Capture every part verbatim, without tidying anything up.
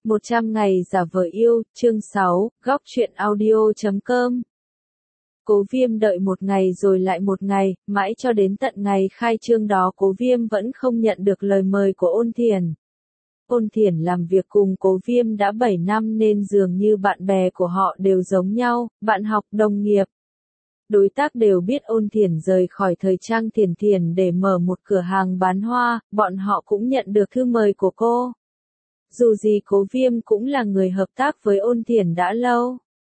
một trăm ngày giả vờ yêu, chương sáu, góc truyện audio chấm com. Cố Viêm đợi một ngày rồi lại một ngày, mãi cho đến tận ngày khai trương đó Cố Viêm vẫn không nhận được lời mời của Ôn Thiển. Ôn Thiển làm việc cùng Cố Viêm đã bảy năm nên dường như bạn bè của họ đều giống nhau, bạn học, đồng nghiệp. Đối tác đều biết Ôn Thiển rời khỏi thời trang Thiển Thiển để mở một cửa hàng bán hoa, bọn họ cũng nhận được thư mời của cô. Dù gì Cố Viêm cũng là người hợp tác với Ôn Thiển đã lâu.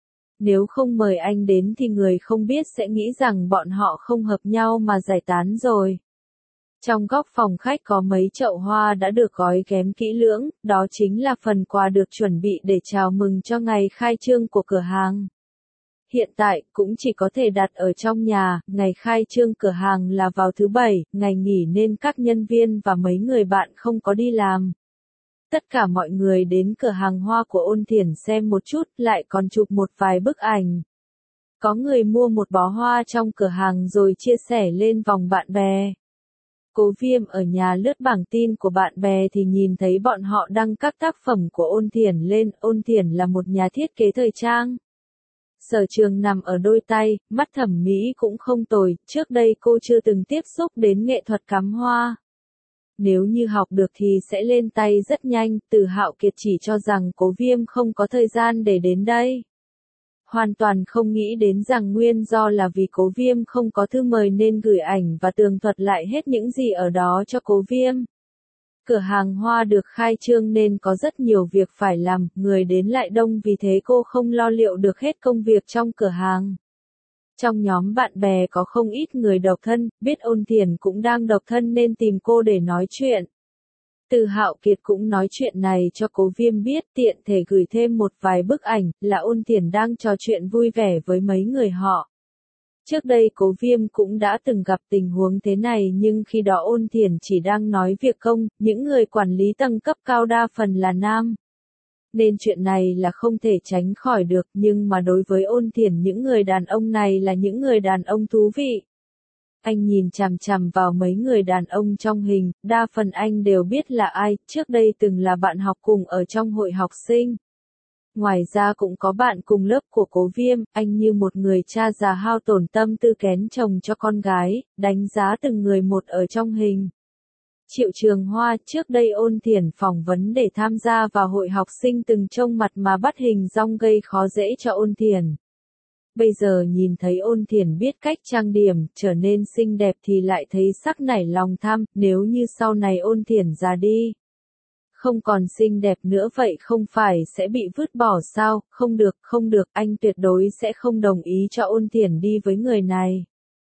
Nếu không mời anh đến thì người không biết sẽ nghĩ rằng bọn họ không hợp nhau mà giải tán rồi. Trong góc phòng khách có mấy chậu hoa đã được gói ghém kỹ lưỡng, đó chính là phần quà được chuẩn bị để chào mừng cho ngày khai trương của cửa hàng. Hiện tại, cũng chỉ có thể đặt ở trong nhà, ngày khai trương cửa hàng là vào thứ bảy, ngày nghỉ nên các nhân viên và mấy người bạn không có đi làm. Tất cả mọi người đến cửa hàng hoa của Ôn Thiển xem một chút, lại còn chụp một vài bức ảnh. Có người mua một bó hoa trong cửa hàng rồi chia sẻ lên vòng bạn bè. Cố Viêm ở nhà lướt bảng tin của bạn bè thì nhìn thấy bọn họ đăng các tác phẩm của Ôn Thiển lên. Ôn Thiển là một nhà thiết kế thời trang. Sở trường nằm ở đôi tay, mắt thẩm mỹ cũng không tồi, trước đây cô chưa từng tiếp xúc đến nghệ thuật cắm hoa. Nếu như học được thì sẽ lên tay rất nhanh, Từ Hạo Kiệt chỉ cho rằng Cố Viêm không có thời gian để đến đây. Hoàn toàn không nghĩ đến rằng nguyên do là vì Cố Viêm không có thư mời nên gửi ảnh và tường thuật lại hết những gì ở đó cho Cố Viêm. Cửa hàng hoa được khai trương nên có rất nhiều việc phải làm, người đến lại đông vì thế cô không lo liệu được hết công việc trong cửa hàng. Trong nhóm bạn bè có không ít người độc thân, biết Ôn Thiển cũng đang độc thân nên tìm cô để nói chuyện. Từ Hạo Kiệt cũng nói chuyện này cho Cố Viêm biết, tiện thể gửi thêm một vài bức ảnh, là Ôn Thiển đang trò chuyện vui vẻ với mấy người họ. Trước đây Cố Viêm cũng đã từng gặp tình huống thế này nhưng khi đó Ôn Thiển chỉ đang nói việc công, những người quản lý tầng cấp cao đa phần là nam. Nên chuyện này là không thể tránh khỏi được, nhưng mà đối với Ôn Thiển những người đàn ông này là những người đàn ông thú vị. Anh nhìn chằm chằm vào mấy người đàn ông trong hình, đa phần anh đều biết là ai, trước đây từng là bạn học cùng ở trong hội học sinh. Ngoài ra cũng có bạn cùng lớp của Cố Viêm, anh như một người cha già hao tổn tâm tư kén chồng cho con gái, đánh giá từng người một ở trong hình. Triệu Trường Hoa, trước đây Ôn Thiển phỏng vấn để tham gia vào hội học sinh từng trông mặt mà bắt hình dong gây khó dễ cho Ôn Thiển. Bây giờ nhìn thấy Ôn Thiển biết cách trang điểm, trở nên xinh đẹp thì lại thấy sắc nảy lòng tham, nếu như sau này Ôn Thiển già đi. Không còn xinh đẹp nữa vậy không phải sẽ bị vứt bỏ sao, không được, không được, anh tuyệt đối sẽ không đồng ý cho Ôn Thiển đi với người này.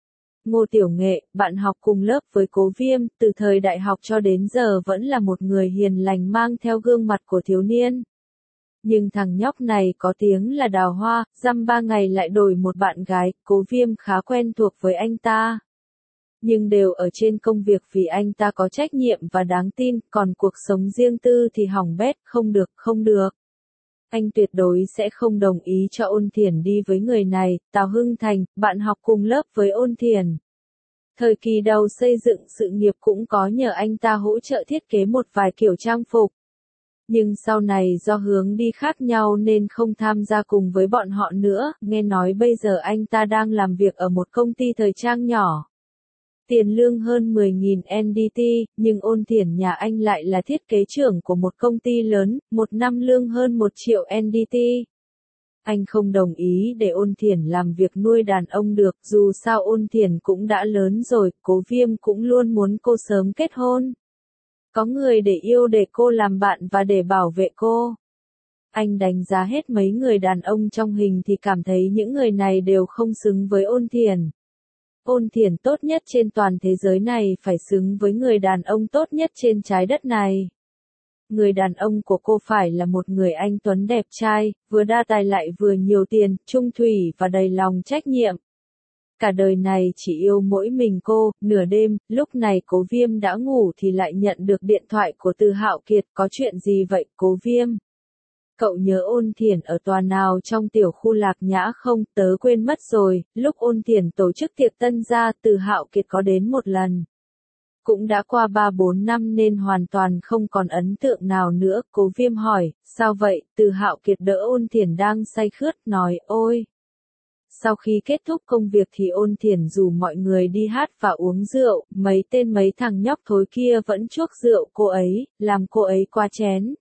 Ngô Tiểu Nghệ, bạn học cùng lớp với Cố Viêm, từ thời đại học cho đến giờ vẫn là một người hiền lành mang theo gương mặt của thiếu niên. Nhưng thằng nhóc này có tiếng là đào hoa, dăm ba ngày lại đổi một bạn gái, Cố Viêm khá quen thuộc với anh ta. Nhưng đều ở trên công việc vì anh ta có trách nhiệm và đáng tin, còn cuộc sống riêng tư thì hỏng bét, không được, không được. Anh tuyệt đối sẽ không đồng ý cho Ôn Thiển đi với người này. Tào Hưng Thành, bạn học cùng lớp với Ôn Thiển. Thời kỳ đầu xây dựng sự nghiệp cũng có nhờ anh ta hỗ trợ thiết kế một vài kiểu trang phục. Nhưng sau này do hướng đi khác nhau nên không tham gia cùng với bọn họ nữa, nghe nói bây giờ anh ta đang làm việc ở một công ty thời trang nhỏ. Tiền lương hơn mười nghìn en đê tê, nhưng Ôn Thiển nhà anh lại là thiết kế trưởng của một công ty lớn, một năm lương hơn một triệu en đê tê. Anh không đồng ý để Ôn Thiển làm việc nuôi đàn ông được, dù sao Ôn Thiển cũng đã lớn rồi, Cố Viêm cũng luôn muốn cô sớm kết hôn. Có người để yêu để cô làm bạn và để bảo vệ cô. Anh đánh giá hết mấy người đàn ông trong hình thì cảm thấy những người này đều không xứng với Ôn Thiển. Ôn Thiển tốt nhất trên toàn thế giới này phải xứng với người đàn ông tốt nhất trên trái đất này. Người đàn ông của cô phải là một người anh tuấn đẹp trai, vừa đa tài lại vừa nhiều tiền, trung thủy và đầy lòng trách nhiệm. Cả đời này chỉ yêu mỗi mình cô. Nửa đêm, lúc này Cố Viêm đã ngủ thì lại nhận được điện thoại của Từ Hạo Kiệt. Có chuyện gì vậy, Cố Viêm? Cậu nhớ Ôn Thiển ở tòa nào trong tiểu khu Lạc Nhã không? Tớ quên mất rồi, lúc Ôn Thiển tổ chức tiệc tân gia, Từ Hạo Kiệt có đến một lần. Cũng đã qua ba bốn năm nên hoàn toàn không còn ấn tượng nào nữa. Cố Viêm hỏi, sao vậy? Từ Hạo Kiệt đỡ Ôn Thiển đang say khướt, nói, ôi. Sau khi kết thúc công việc thì Ôn Thiển rủ mọi người đi hát và uống rượu, mấy tên mấy thằng nhóc thối kia vẫn chuốc rượu cô ấy, làm cô ấy qua chén.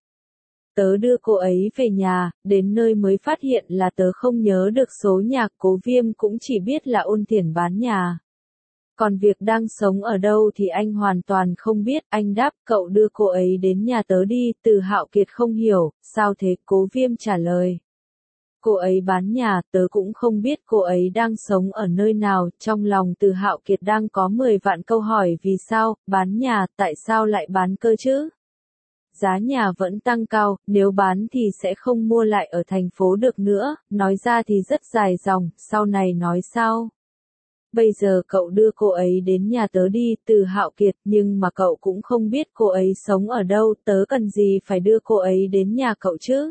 Tớ đưa cô ấy về nhà, đến nơi mới phát hiện là tớ không nhớ được số nhà. Cố Viêm cũng chỉ biết là Ôn Thiển bán nhà. Còn việc đang sống ở đâu thì anh hoàn toàn không biết. Anh đáp, cậu đưa cô ấy đến nhà tớ đi. Từ Hạo Kiệt không hiểu, sao thế? Cố Viêm trả lời. Cô ấy bán nhà, tớ cũng không biết cô ấy đang sống ở nơi nào. Trong lòng Từ Hạo Kiệt đang có mười vạn câu hỏi. Vì sao, bán nhà, tại sao lại bán cơ chứ? Giá nhà vẫn tăng cao, nếu bán thì sẽ không mua lại ở thành phố được nữa. Nói ra thì rất dài dòng, sau này nói sao? Bây giờ cậu đưa cô ấy đến nhà tớ đi. Từ Hạo Kiệt, nhưng mà cậu cũng không biết cô ấy sống ở đâu, tớ cần gì phải đưa cô ấy đến nhà cậu chứ?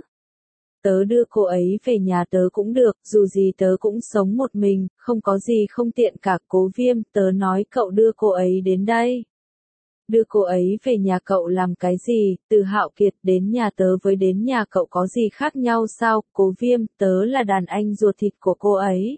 Tớ đưa cô ấy về nhà tớ cũng được, dù gì tớ cũng sống một mình, không có gì không tiện cả. Cố Viêm, tớ nói cậu đưa cô ấy đến đây. Đưa cô ấy về nhà cậu làm cái gì? Từ Hạo Kiệt, đến nhà tớ với đến nhà cậu có gì khác nhau sao? Cố Viêm, tớ là đàn anh ruột thịt của cô ấy.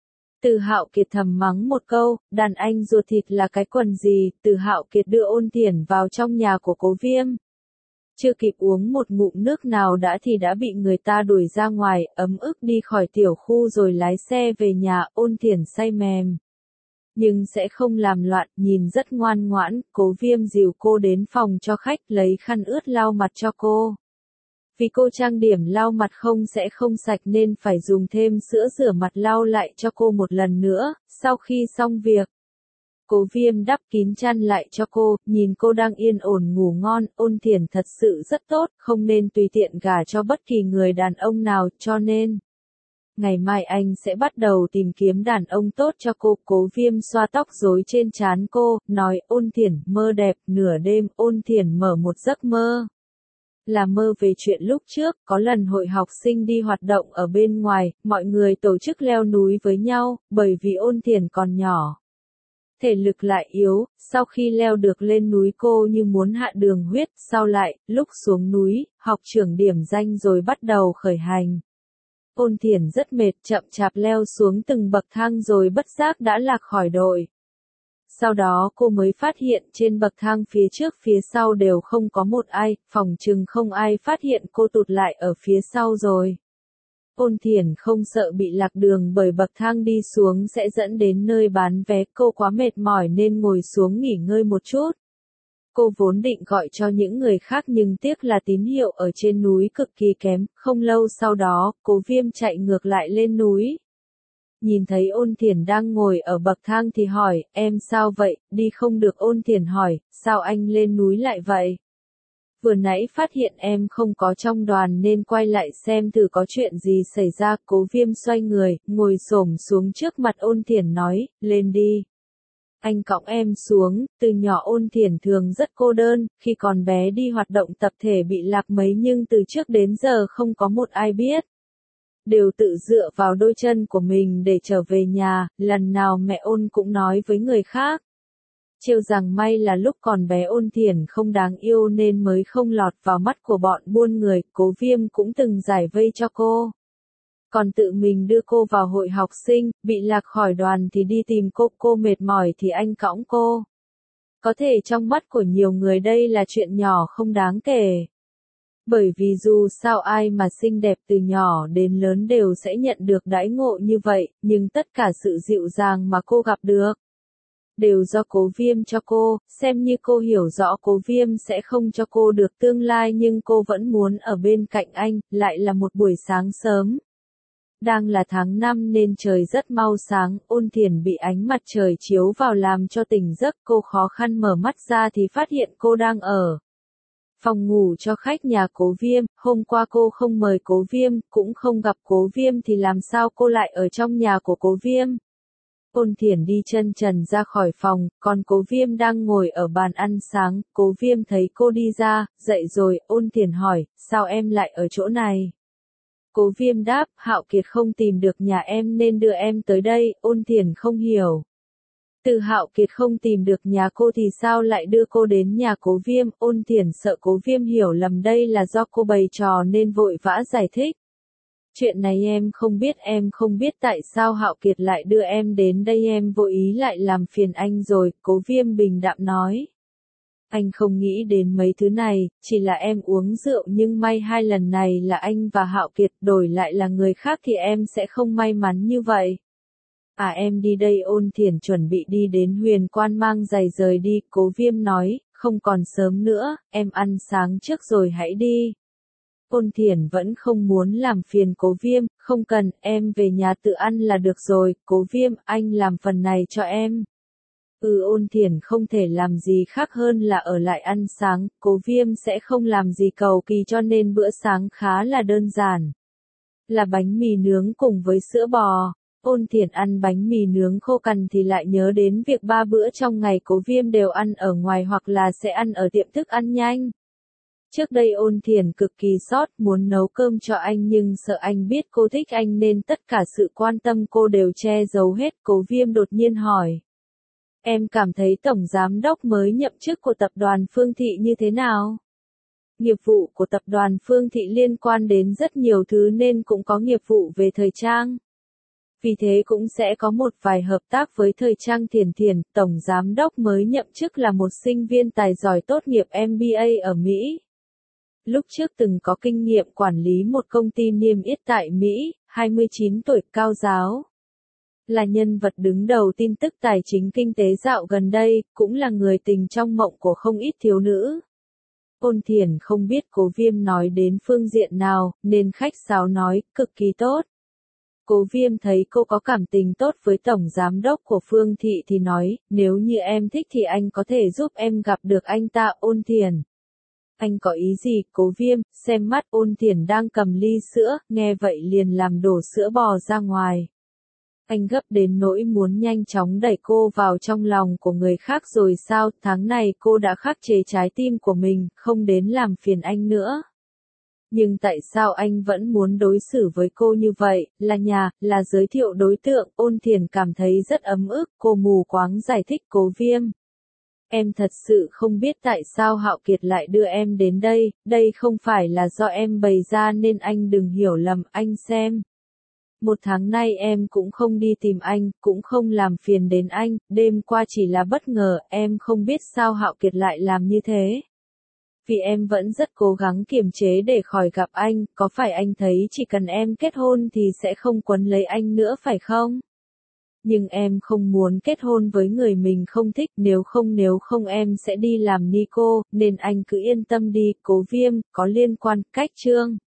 Từ Hạo Kiệt thầm mắng một câu, đàn anh ruột thịt là cái quần gì? Từ Hạo Kiệt đưa Ôn Thiển vào trong nhà của Cố Viêm. Chưa kịp uống một ngụm nước nào đã thì đã bị người ta đuổi ra ngoài, ấm ức đi khỏi tiểu khu rồi lái xe về nhà. Ôn Thiển say mềm. Nhưng sẽ không làm loạn, nhìn rất ngoan ngoãn. Cố Viêm dìu cô đến phòng cho khách, lấy khăn ướt lau mặt cho cô. Vì cô trang điểm lau mặt không sẽ không sạch nên phải dùng thêm sữa rửa mặt lau lại cho cô một lần nữa. Sau khi xong việc, Cố Viêm đắp kín chăn lại cho cô, nhìn cô đang yên ổn ngủ ngon. Ôn Thiển thật sự rất tốt, không nên tùy tiện gả cho bất kỳ người đàn ông nào, cho nên ngày mai anh sẽ bắt đầu tìm kiếm đàn ông tốt cho cô. Cố Viêm xoa tóc rối trên trán cô, nói, Ôn Thiển, mơ đẹp. Nửa đêm, Ôn Thiển mở một giấc mơ. Là mơ về chuyện lúc trước, có lần hội học sinh đi hoạt động ở bên ngoài, mọi người tổ chức leo núi với nhau, bởi vì Ôn Thiển còn nhỏ. Thể lực lại yếu, sau khi leo được lên núi cô như muốn hạ đường huyết, sau lại, lúc xuống núi, học trưởng điểm danh rồi bắt đầu khởi hành. Ôn Thiển rất mệt, chậm chạp leo xuống từng bậc thang rồi bất giác đã lạc khỏi đội. Sau đó cô mới phát hiện trên bậc thang phía trước phía sau đều không có một ai, phòng chừng không ai phát hiện cô tụt lại ở phía sau rồi. Ôn Thiển không sợ bị lạc đường bởi bậc thang đi xuống sẽ dẫn đến nơi bán vé, cô quá mệt mỏi nên ngồi xuống nghỉ ngơi một chút. Cô vốn định gọi cho những người khác nhưng tiếc là tín hiệu ở trên núi cực kỳ kém, không lâu sau đó, Cố Viêm chạy ngược lại lên núi. Nhìn thấy Ôn Thiển đang ngồi ở bậc thang thì hỏi, em sao vậy, đi không được? Ôn Thiển hỏi, sao anh lên núi lại vậy? Vừa nãy phát hiện em không có trong đoàn nên quay lại xem thử có chuyện gì xảy ra. Cố Viêm xoay người, ngồi xổm xuống trước mặt Ôn Thiển nói, lên đi. Anh cõng em xuống. Từ nhỏ Ôn Thiển thường rất cô đơn, khi còn bé đi hoạt động tập thể bị lạc mấy nhưng từ trước đến giờ không có một ai biết. Đều tự dựa vào đôi chân của mình để trở về nhà, lần nào mẹ Ôn cũng nói với người khác. Trêu rằng may là lúc còn bé Ôn Thiển không đáng yêu nên mới không lọt vào mắt của bọn buôn người. Cố Viêm cũng từng giải vây cho cô. Còn tự mình đưa cô vào hội học sinh, bị lạc khỏi đoàn thì đi tìm cô, cô mệt mỏi thì anh cõng cô. Có thể trong mắt của nhiều người đây là chuyện nhỏ không đáng kể. Bởi vì dù sao ai mà xinh đẹp từ nhỏ đến lớn đều sẽ nhận được đãi ngộ như vậy, nhưng tất cả sự dịu dàng mà cô gặp được đều do Cố Viêm cho cô, xem như cô hiểu rõ Cố Viêm sẽ không cho cô được tương lai nhưng cô vẫn muốn ở bên cạnh anh. Lại là một buổi sáng sớm. Đang là tháng năm nên trời rất mau sáng, Ôn Thiển bị ánh mặt trời chiếu vào làm cho tỉnh giấc. Cô khó khăn mở mắt ra thì phát hiện cô đang ở phòng ngủ cho khách nhà Cố Viêm. Hôm qua cô không mời Cố Viêm, cũng không gặp Cố Viêm thì làm sao cô lại ở trong nhà của Cố Viêm. Ôn Thiển đi chân trần ra khỏi phòng, còn Cố Viêm đang ngồi ở bàn ăn sáng. Cố Viêm thấy cô đi ra, dậy rồi. Ôn Thiển hỏi, sao em lại ở chỗ này? Cố Viêm đáp, Hạo Kiệt không tìm được nhà em nên đưa em tới đây. Ôn Thiển không hiểu. Từ Hạo Kiệt không tìm được nhà cô thì sao lại đưa cô đến nhà Cố Viêm, Ôn Thiển sợ Cố Viêm hiểu lầm đây là do cô bày trò nên vội vã giải thích. Chuyện này em không biết, em không biết tại sao Hạo Kiệt lại đưa em đến đây, em vô ý lại làm phiền anh rồi, Cố Viêm bình đạm nói. Anh không nghĩ đến mấy thứ này, chỉ là em uống rượu nhưng may hai lần này là anh và Hạo Kiệt, đổi lại là người khác thì em sẽ không may mắn như vậy. À em đi đây, Ôn Thiển chuẩn bị đi đến Huyền Quan mang giày rời đi, Cố Viêm nói, không còn sớm nữa, em ăn sáng trước rồi hãy đi. Ôn Thiển vẫn không muốn làm phiền Cố Viêm, không cần, em về nhà tự ăn là được rồi, Cố Viêm, anh làm phần này cho em. Ừ, Ôn Thiển không thể làm gì khác hơn là ở lại ăn sáng, Cố Viêm sẽ không làm gì cầu kỳ cho nên bữa sáng khá là đơn giản. Là bánh mì nướng cùng với sữa bò. Ôn Thiển ăn bánh mì nướng khô cằn thì lại nhớ đến việc ba bữa trong ngày Cố Viêm đều ăn ở ngoài hoặc là sẽ ăn ở tiệm thức ăn nhanh. Trước đây Ôn Thiển cực kỳ sót muốn nấu cơm cho anh nhưng sợ anh biết cô thích anh nên tất cả sự quan tâm cô đều che giấu hết. Cố Viêm đột nhiên hỏi. Em cảm thấy tổng giám đốc mới nhậm chức của tập đoàn Phương Thị như thế nào? Nghiệp vụ của tập đoàn Phương Thị liên quan đến rất nhiều thứ nên cũng có nghiệp vụ về thời trang. Vì thế cũng sẽ có một vài hợp tác với thời trang Thiển Thiển, tổng giám đốc mới nhậm chức là một sinh viên tài giỏi tốt nghiệp em bê a ở Mỹ. Lúc trước từng có kinh nghiệm quản lý một công ty niêm yết tại Mỹ, hai mươi chín tuổi, cao giáo. Là nhân vật đứng đầu tin tức tài chính kinh tế dạo gần đây, cũng là người tình trong mộng của không ít thiếu nữ. Ôn Thiển không biết Cố Viêm nói đến phương diện nào, nên khách sáo nói, cực kỳ tốt. Cố Viêm thấy cô có cảm tình tốt với tổng giám đốc của Phương Thị thì nói, nếu như em thích thì anh có thể giúp em gặp được anh ta. Ôn Thiển. Anh có ý gì? Cố Viêm, xem mắt Ôn Thiển đang cầm ly sữa, nghe vậy liền làm đổ sữa bò ra ngoài. Anh gấp đến nỗi muốn nhanh chóng đẩy cô vào trong lòng của người khác rồi sao, tháng này cô đã khắc chế trái tim của mình, không đến làm phiền anh nữa. Nhưng tại sao anh vẫn muốn đối xử với cô như vậy, là nhà, là giới thiệu đối tượng, Ôn Thiển cảm thấy rất ấm ức, cô mù quáng giải thích. Cố Viêm. Em thật sự không biết tại sao Hạo Kiệt lại đưa em đến đây, đây không phải là do em bày ra nên anh đừng hiểu lầm, anh xem. Một tháng nay em cũng không đi tìm anh, cũng không làm phiền đến anh, đêm qua chỉ là bất ngờ, em không biết sao Hạo Kiệt lại làm như thế. Vì em vẫn rất cố gắng kiềm chế để khỏi gặp anh, có phải anh thấy chỉ cần em kết hôn thì sẽ không quấn lấy anh nữa phải không? Nhưng em không muốn kết hôn với người mình không thích, nếu không nếu không em sẽ đi làm ni cô, nên anh cứ yên tâm đi. Cố Viêm, có liên quan, cách chương.